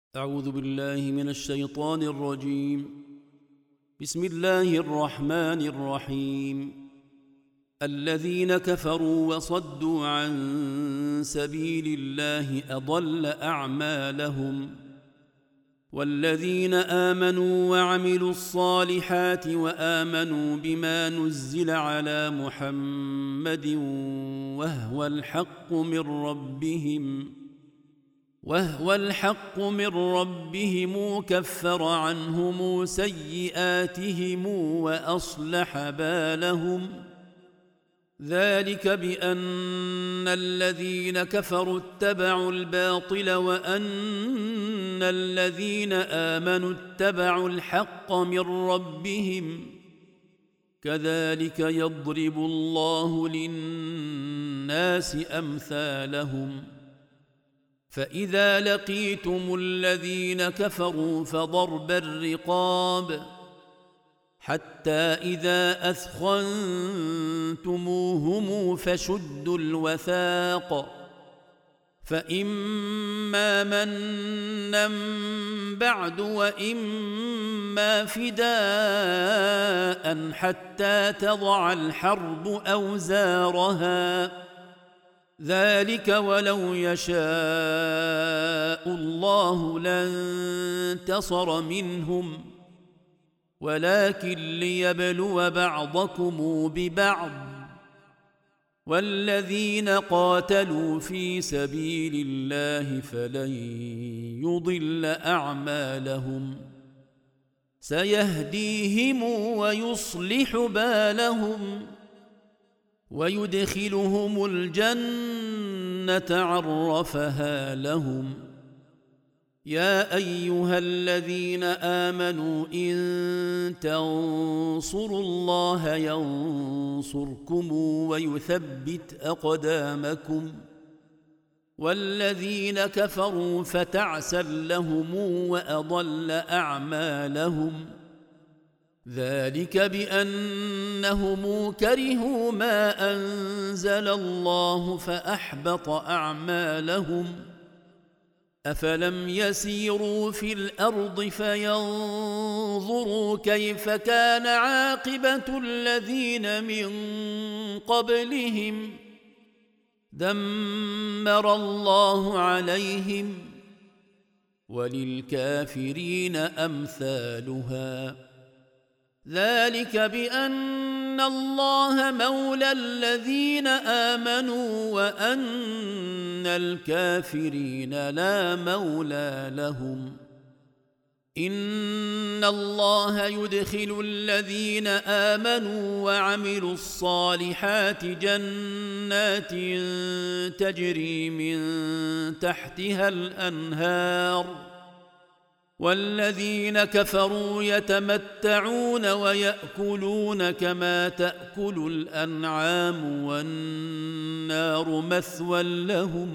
أعوذ بالله من الشيطان الرجيم. بسم الله الرحمن الرحيم. الذين كفروا وصدوا عن سبيل الله أضل أعمالهم، والذين آمنوا وعملوا الصالحات وآمنوا بما نزل على محمد وهو الحق من ربهم كفر عنهم سيئاتهم وأصلح بالهم. ذلك بأن الذين كفروا اتبعوا الباطل وأن الذين آمنوا اتبعوا الحق من ربهم، كذلك يضرب الله للناس أمثالهم. فإذا لقيتم الذين كفروا فضرب الرقاب حتى إذا أثخنتموهم فشدوا الوثاق، فإما منا بعد وإما فداء حتى تضع الحرب أوزارها، ذلك ولو يشاء الله لانتصر منهم، ولكن ليبلو بعضكم ببعض، والذين قاتلوا في سبيل الله فلن يضل أعمالهم، سيهديهم ويصلح بالهم ويدخلهم الجنة عرفها لهم. يا أيها الذين آمنوا إن تنصروا الله ينصركم ويثبت أقدامكم، والذين كفروا فتعسا لهم وأضل أعمالهم. ذلك بأنهم كرهوا ما أنزل الله فأحبط أعمالهم. أفلم يسيروا في الأرض فينظروا كيف كان عاقبة الذين من قبلهم، دمر الله عليهم، وللكافرين أمثالها. ذلك بأن الله مولى الذين آمنوا وأن الكافرين لا مولى لهم. إن الله يدخل الذين آمنوا وعملوا الصالحات جنات تجري من تحتها الأنهار، والذين كفروا يتمتعون ويأكلون كما تأكل الأنعام والنار مثوى لهم.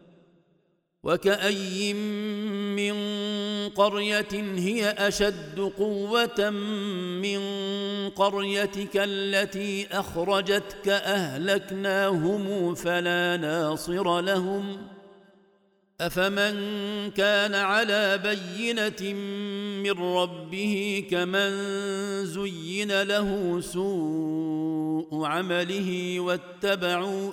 وكأي من قرية هي أشد قوة من قريتك التي أخرجتك أهلكناهم فلا ناصر لهم. أفمن كان على بينة من ربه كمن زين له سوء عمله واتبعوا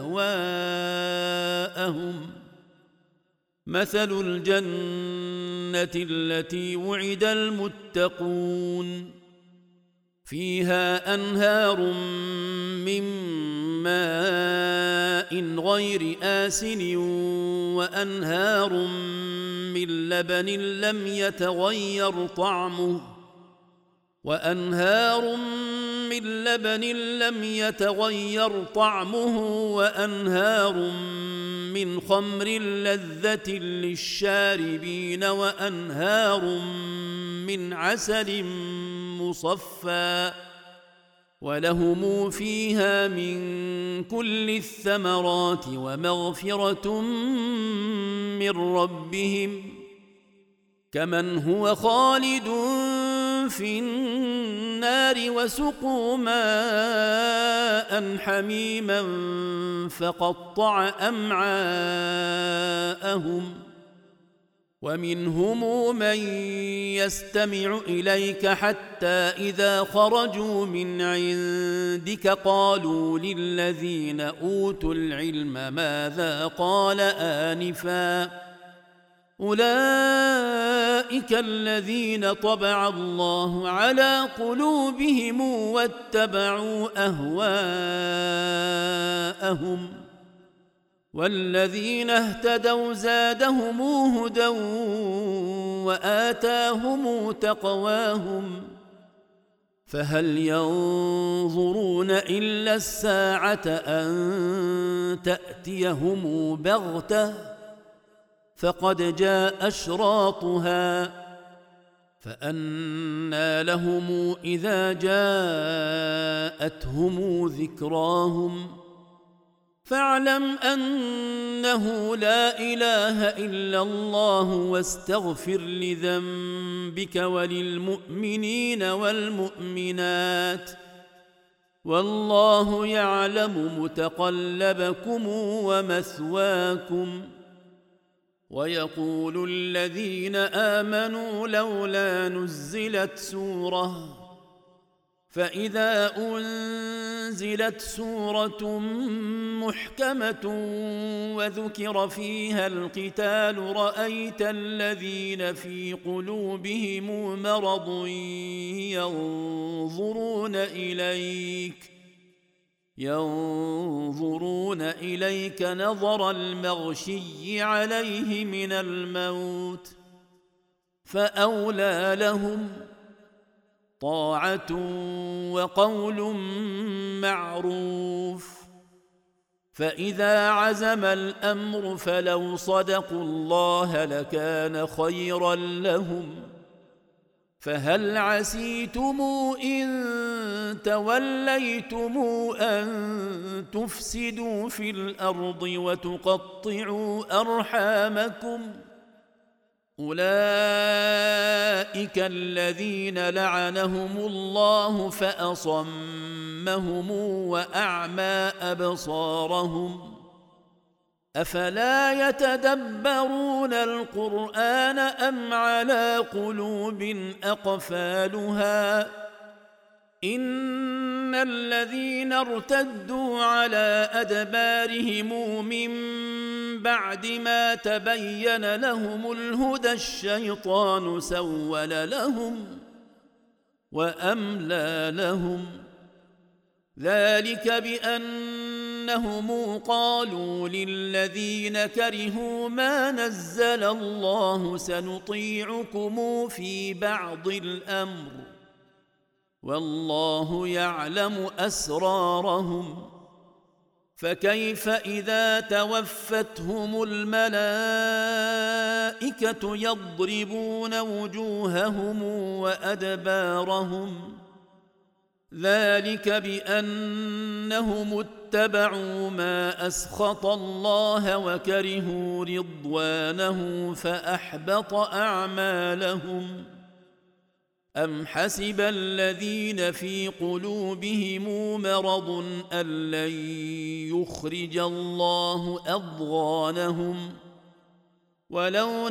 أهواءهم. مثل الجنة التي وعد المتقون فيها أنهار من ماء غير آسن وأنهار من لبن لم يتغير طعمه وأنهار من خمر لذة للشاربين وأنهار من عسل مصفى، ولهم فيها من كل الثمرات ومغفرة من ربهم، كمن هو خالد في النار وسقوا ماء حميما فقطع أمعاءهم ومنهم من يستمع إليك حتى إذا خرجوا من عندك قالوا للذين أوتوا العلم ماذا قال آنفا أولئك الذين طبع الله على قلوبهم واتبعوا أهواءهم والذين اهتدوا زادهم هدى وآتاهم تقواهم فهل ينظرون إلا الساعة أن تأتيهم بغتة فقد جاء أشراطها فأنى لهم إذا جاءتهم ذكراهم فاعلم أنه لا إله إلا الله واستغفر لذنبك وللمؤمنين والمؤمنات والله يعلم متقلبكم ومثواكم ويقول الذين آمنوا لولا نزلت سورة فإذا أنزلت سورة محكمة وذكر فيها القتال رأيت الذين في قلوبهم مرض ينظرون إليك نظر المغشي عليه من الموت فأولى لهم طاعة وقول معروف فإذا عزم الأمر فلو صدقوا الله لكان خيرا لهم فهل عسيتم إن توليتم أن تفسدوا في الأرض وتقطعوا أرحامكم أولئك الذين لعنهم الله فأصمهم وأعمى أبصارهم أفلا يتدبرون القرآن أم على قلوب أقفالها إن الذين ارتدوا على أدبارهم من بعد ما تبين لهم الهدى الشيطان سول لهم وأملى لهم ذلك بأنهم قالوا للذين كرهوا ما نزل الله سنطيعكم في بعض الأمر والله يعلم أسرارهم فكيف إذا توفتهم الملائكة يضربون وجوههم وأدبارهم ذلك بأنهم اتبعوا ما أسخط الله وكرهوا رضوانه فأحبط أعمالهم أم حسب الذين في قلوبهم مرض أن لن يخرج الله أضغانهم ولو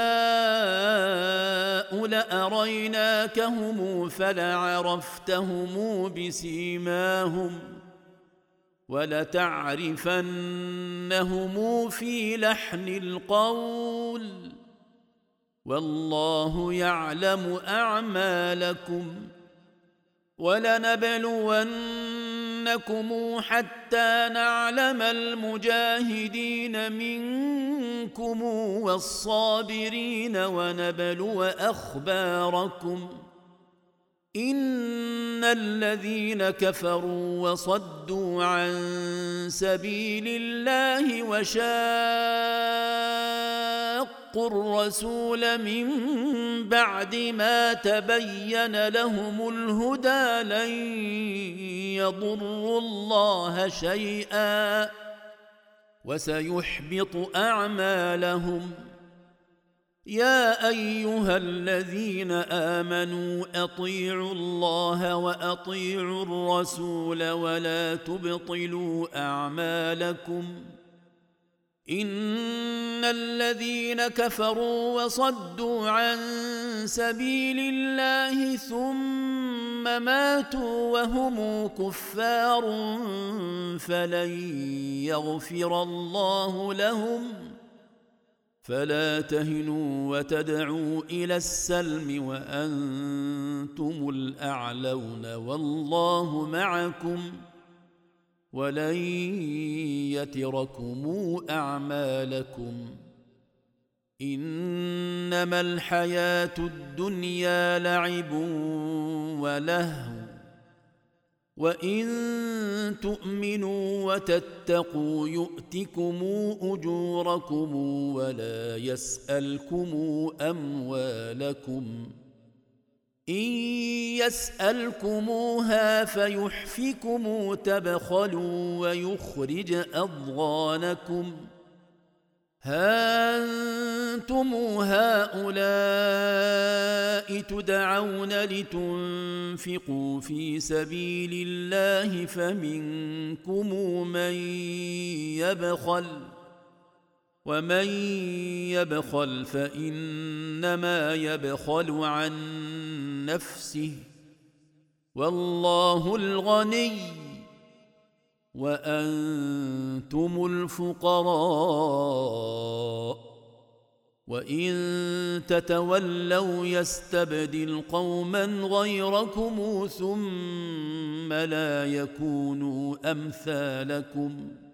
نشاء لأريناكهم فلعرفتهم بسيماهم ولتعرفنهم في لحن القول والله يعلم أعمالكم ولنبلونكم حتى نعلم المجاهدين منكم والصابرين ونبلو أخباركم إن الذين كفروا وصدوا عن سبيل الله وشاقوا الرسول من بعد ما تبين لهم الهدى لن يضروا الله شيئا وسيحبط أعمالهم يا أيها الذين آمنوا أطيعوا الله وأطيعوا الرسول ولا تبطلوا أعمالكم إن الذين كفروا وصدوا عن سبيل الله ثم ماتوا وهم كفار فلن يغفر الله لهم فلا تهنوا وتدعوا إلى السلم وأنتم الأعلون والله معكم ولن يتركم أعمالكم إنما الحياة الدنيا لعب ولهو وإن تؤمنوا وتتقوا يؤتكم أجوركم ولا يسألكم أموالكم إن يسألكموها فيحفكم تبخلوا ويخرج أضغانكم ها أنتم هؤلاء تدعون لتنفقوا في سبيل الله فمنكم من يبخل ومن يبخل فإنما يبخل عن نفسه والله الغني وأنتم الفقراء وإن تتولوا يستبدل قوما غيركم ثم لا يكونوا أمثالكم